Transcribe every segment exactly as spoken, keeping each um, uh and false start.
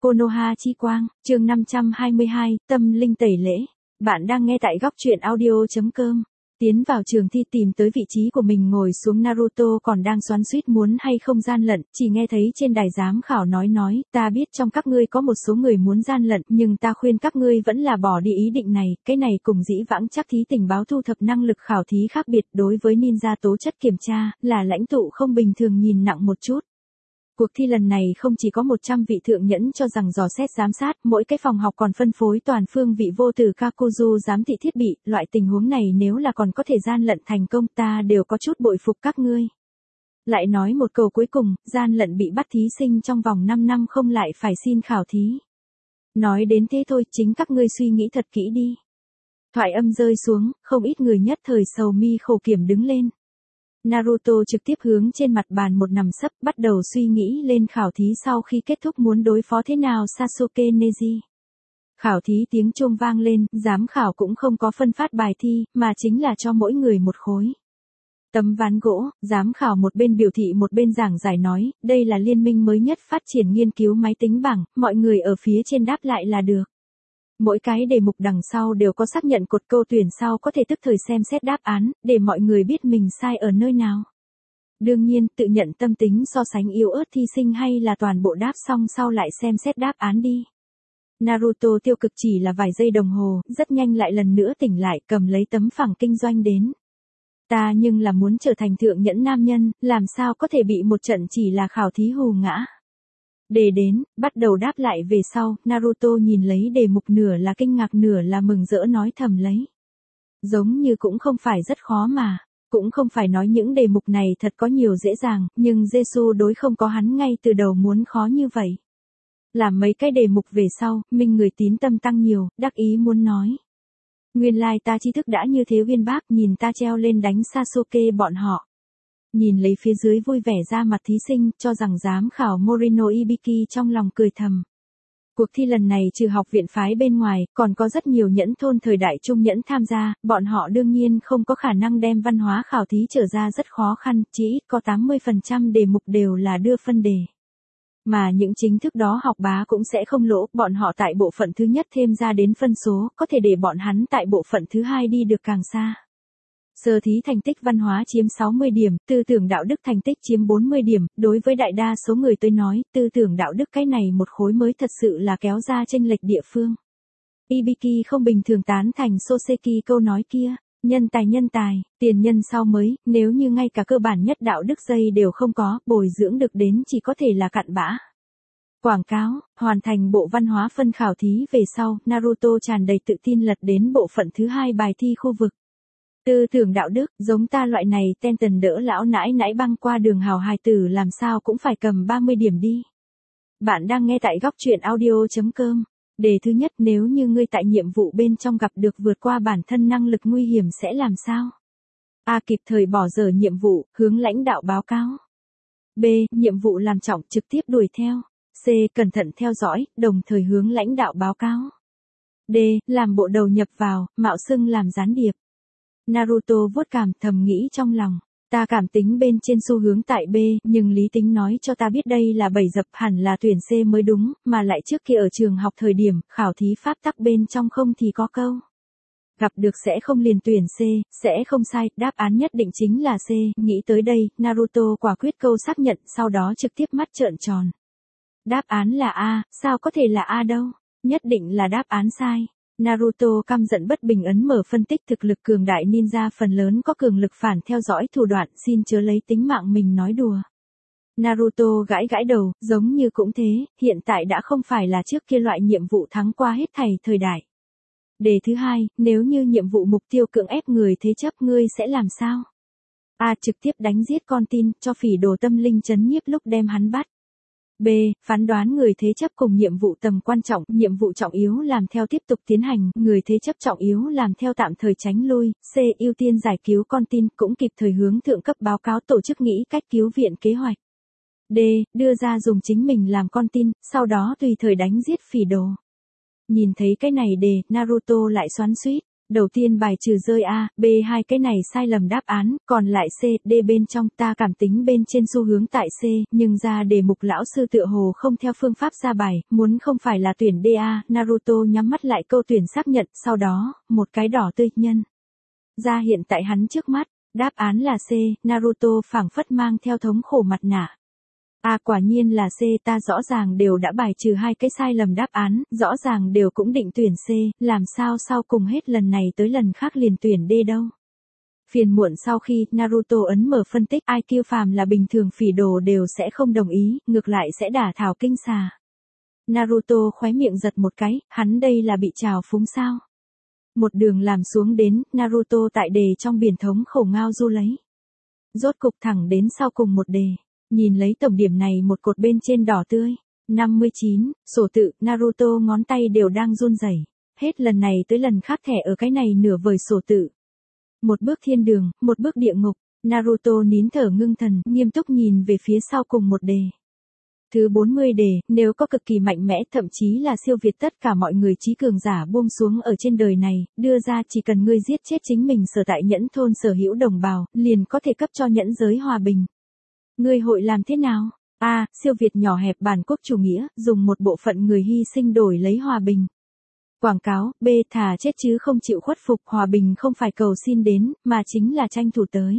Konoha chi quang, chương năm trăm hai mươi hai, tâm linh tẩy lễ. Bạn đang nghe tại góc truyện audio.com. Tiến vào trường thi tìm tới vị trí của mình ngồi xuống, Naruto còn đang xoắn xuýt muốn hay không gian lận, chỉ nghe thấy trên đài giám khảo nói nói, ta biết trong các ngươi có một số người muốn gian lận, nhưng ta khuyên các ngươi vẫn là bỏ đi ý định này, cái này cùng dĩ vãng chắc thí tình báo thu thập năng lực khảo thí khác biệt. Đối với ninja tố chất kiểm tra, là lãnh tụ không bình thường nhìn nặng một chút. Cuộc thi lần này không chỉ có một trăm vị thượng nhẫn cho rằng dò xét giám sát, mỗi cái phòng học còn phân phối toàn phương vị vô tử Kakuzu giám thị thiết bị, loại tình huống này nếu là còn có thể gian lận thành công ta đều có chút bội phục các ngươi. Lại nói một câu cuối cùng, gian lận bị bắt thí sinh trong vòng năm năm không lại phải xin khảo thí. Nói đến thế thôi, chính các ngươi suy nghĩ thật kỹ đi. Thoại âm rơi xuống, không ít người nhất thời sầu mi khổ kiểm đứng lên. Naruto trực tiếp hướng trên mặt bàn một nằm sấp, bắt đầu suy nghĩ lên khảo thí sau khi kết thúc muốn đối phó thế nào Sasuke Neji. Khảo thí tiếng chuông vang lên, giám khảo cũng không có phân phát bài thi, mà chính là cho mỗi người một khối tấm ván gỗ. Giám khảo một bên biểu thị một bên giảng giải nói, đây là liên minh mới nhất phát triển nghiên cứu máy tính bảng, mọi người ở phía trên đáp lại là được. Mỗi cái đề mục đằng sau đều có xác nhận cột câu tuyển sau có thể tức thời xem xét đáp án, để mọi người biết mình sai ở nơi nào. Đương nhiên, tự nhận tâm tính so sánh yếu ớt thi sinh hay là toàn bộ đáp xong sau lại xem xét đáp án đi. Naruto tiêu cực chỉ là vài giây đồng hồ, rất nhanh lại lần nữa tỉnh lại, cầm lấy tấm phẳng kinh doanh đến. Ta nhưng là muốn trở thành thượng nhẫn nam nhân, làm sao có thể bị một trận chỉ là khảo thí hù ngã. Đề đến, bắt đầu đáp lại về sau, Naruto nhìn lấy đề mục nửa là kinh ngạc nửa là mừng rỡ nói thầm lấy. Giống như cũng không phải rất khó mà, cũng không phải nói những đề mục này thật có nhiều dễ dàng, nhưng Jesu đối không có hắn ngay từ đầu muốn khó như vậy. Làm mấy cái đề mục về sau, mình người tín tâm tăng nhiều, đắc ý muốn nói. Nguyên lai ta tri thức đã như thế uyên bác, nhìn ta treo lên đánh Sasuke bọn họ. Nhìn lấy phía dưới vui vẻ ra mặt thí sinh, cho rằng giám khảo Morino Ibiki trong lòng cười thầm. Cuộc thi lần này trừ học viện phái bên ngoài, còn có rất nhiều nhẫn thôn thời đại trung nhẫn tham gia, bọn họ đương nhiên không có khả năng đem văn hóa khảo thí trở ra rất khó khăn, chỉ ít có tám mươi phần trăm đề mục đều là đưa phân đề. Mà những chính thức đó học bá cũng sẽ không lỗ, bọn họ tại bộ phận thứ nhất thêm ra đến phân số, có thể để bọn hắn tại bộ phận thứ hai đi được càng xa. Sơ thí thành tích văn hóa chiếm sáu mươi điểm, tư tưởng đạo đức thành tích chiếm bốn mươi điểm, đối với đại đa số người tôi nói, tư tưởng đạo đức cái này một khối mới thật sự là kéo ra chênh lệch địa phương. Ibiki không bình thường tán thành Soseki câu nói kia, nhân tài nhân tài, tiền nhân sau mới, nếu như ngay cả cơ bản nhất đạo đức dây đều không có, bồi dưỡng được đến chỉ có thể là cặn bã. Quảng cáo, hoàn thành bộ văn hóa phân khảo thí về sau, Naruto tràn đầy tự tin lật đến bộ phận thứ hai bài thi khu vực. Tư tưởng đạo đức, giống ta loại này ten tần đỡ lão nãi nãi băng qua đường hào hài tử làm sao cũng phải cầm ba mươi điểm đi. Bạn đang nghe tại góc truyện audio.com. Đề thứ nhất, nếu như ngươi tại nhiệm vụ bên trong gặp được vượt qua bản thân năng lực nguy hiểm sẽ làm sao? A. Kịp thời bỏ dở nhiệm vụ, hướng lãnh đạo báo cáo. B. Nhiệm vụ làm trọng trực tiếp đuổi theo. C. Cẩn thận theo dõi, đồng thời hướng lãnh đạo báo cáo. D. Làm bộ đầu nhập vào, mạo xưng làm gián điệp. Naruto vuốt cảm thầm nghĩ trong lòng, ta cảm tính bên trên xu hướng tại B, nhưng lý tính nói cho ta biết đây là bẫy dập, hẳn là tuyển C mới đúng, mà lại trước kia ở trường học thời điểm, khảo thí pháp tắc bên trong không thì có câu. Gặp được sẽ không liền tuyển C, sẽ không sai, đáp án nhất định chính là C, nghĩ tới đây, Naruto quả quyết câu xác nhận, sau đó trực tiếp mắt trợn tròn. Đáp án là A, sao có thể là A đâu, nhất định là đáp án sai. Naruto căm giận bất bình ấn mở phân tích thực lực cường đại ninja phần lớn có cường lực phản theo dõi thủ đoạn, xin chớ lấy tính mạng mình nói đùa. Naruto gãi gãi đầu, giống như cũng thế, hiện tại đã không phải là trước kia loại nhiệm vụ thắng qua hết thảy thời đại. Đề thứ hai, nếu như nhiệm vụ mục tiêu cưỡng ép người thế chấp ngươi sẽ làm sao? A. Trực tiếp đánh giết con tin, cho phỉ đồ tâm linh chấn nhiếp lúc đem hắn bắt. B. Phán đoán người thế chấp cùng nhiệm vụ tầm quan trọng, nhiệm vụ trọng yếu làm theo tiếp tục tiến hành, người thế chấp trọng yếu làm theo tạm thời tránh lui. C. Ưu tiên giải cứu con tin, cũng kịp thời hướng thượng cấp báo cáo tổ chức nghĩ cách cứu viện kế hoạch. D. Đưa ra dùng chính mình làm con tin, sau đó tùy thời đánh giết phỉ đồ. Nhìn thấy cái này đề, Naruto lại xoắn xuýt. Đầu tiên bài trừ rơi A, B hai cái này sai lầm đáp án, còn lại C, D bên trong ta cảm tính bên trên xu hướng tại C, nhưng ra đề mục lão sư tựa hồ không theo phương pháp ra bài, muốn không phải là tuyển D A, Naruto nhắm mắt lại câu tuyển xác nhận, sau đó, một cái đỏ tươi nhân. Ra hiện tại hắn trước mắt, đáp án là C, Naruto phảng phất mang theo thống khổ mặt nạ. À quả nhiên là C, ta rõ ràng đều đã bài trừ hai cái sai lầm đáp án, rõ ràng đều cũng định tuyển C, làm sao sau cùng hết lần này tới lần khác liền tuyển D đâu. Phiền muộn sau khi Naruto ấn mở phân tích i kiu phàm là bình thường phỉ đồ đều sẽ không đồng ý, ngược lại sẽ đả thảo kinh xà. Naruto khóe miệng giật một cái, hắn đây là bị trào phúng sao. Một đường làm xuống đến, Naruto tại đề trong biển thống khổ ngao du lấy. Rốt cục thẳng đến sau cùng một đề. Nhìn lấy tổng điểm này một cột bên trên đỏ tươi. năm mươi chín, sổ tự, Naruto ngón tay đều đang run rẩy. Hết lần này tới lần khác thẻ ở cái này nửa vời sổ tự. Một bước thiên đường, một bước địa ngục, Naruto nín thở ngưng thần, nghiêm túc nhìn về phía sau cùng một đề. Thứ bốn mươi đề, nếu có cực kỳ mạnh mẽ thậm chí là siêu việt tất cả mọi người trí cường giả buông xuống ở trên đời này, đưa ra chỉ cần ngươi giết chết chính mình sở tại nhẫn thôn sở hữu đồng bào, liền có thể cấp cho nhẫn giới hòa bình. Ngươi hội làm thế nào? A. Siêu việt nhỏ hẹp bản quốc chủ nghĩa, dùng một bộ phận người hy sinh đổi lấy hòa bình. Quảng cáo, B. Thà chết chứ không chịu khuất phục, hòa bình không phải cầu xin đến, mà chính là tranh thủ tới.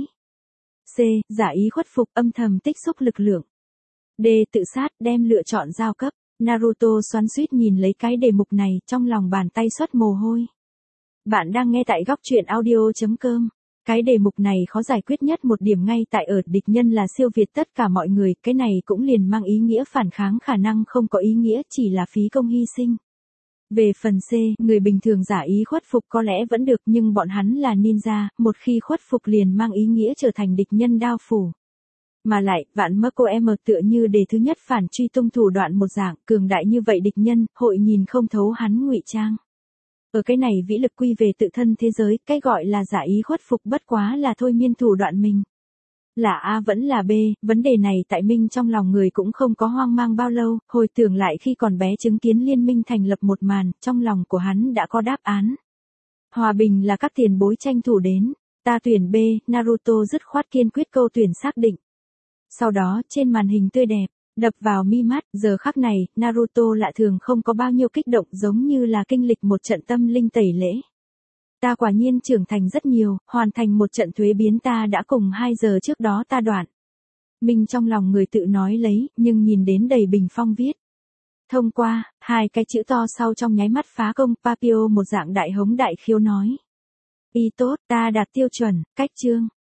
C. Giả ý khuất phục, âm thầm tích xúc lực lượng. D. Tự sát, đem lựa chọn giao cấp. Naruto xoắn xuýt nhìn lấy cái đề mục này, trong lòng bàn tay xuất mồ hôi. Bạn đang nghe tại góc truyện audio chấm com. Cái đề mục này khó giải quyết nhất một điểm ngay tại ở địch nhân là siêu việt tất cả mọi người, cái này cũng liền mang ý nghĩa phản kháng khả năng không có ý nghĩa, chỉ là phí công hy sinh. Về phần C, người bình thường giả ý khuất phục có lẽ vẫn được nhưng bọn hắn là ninja, một khi khuất phục liền mang ý nghĩa trở thành địch nhân đao phủ. Mà lại, vạn mơ cô em tựa như đề thứ nhất phản truy tung thủ đoạn một dạng, cường đại như vậy địch nhân, hội nhìn không thấu hắn ngụy trang. Ở cái này vĩ lực quy về tự thân thế giới, cái gọi là giả ý khuất phục bất quá là thôi miên thủ đoạn mình. Là A vẫn là B, vấn đề này tại Minh trong lòng người cũng không có hoang mang bao lâu, hồi tưởng lại khi còn bé chứng kiến liên minh thành lập một màn, trong lòng của hắn đã có đáp án. Hòa bình là các tiền bối tranh thủ đến, ta tuyển B, Naruto dứt khoát kiên quyết câu tuyển xác định. Sau đó, trên màn hình tươi đẹp, đập vào mi mắt, giờ khắc này, Naruto lạ thường không có bao nhiêu kích động giống như là kinh lịch một trận tâm linh tẩy lễ. Ta quả nhiên trưởng thành rất nhiều, hoàn thành một trận thuế biến ta đã cùng hai giờ trước đó ta đoạn. Mình trong lòng người tự nói lấy, nhưng nhìn đến đầy bình phong viết. Thông qua, hai cái chữ to sau trong nháy mắt phá công, Papio một dạng đại hống đại khiếu nói. Y tốt, ta đạt tiêu chuẩn, cách chương.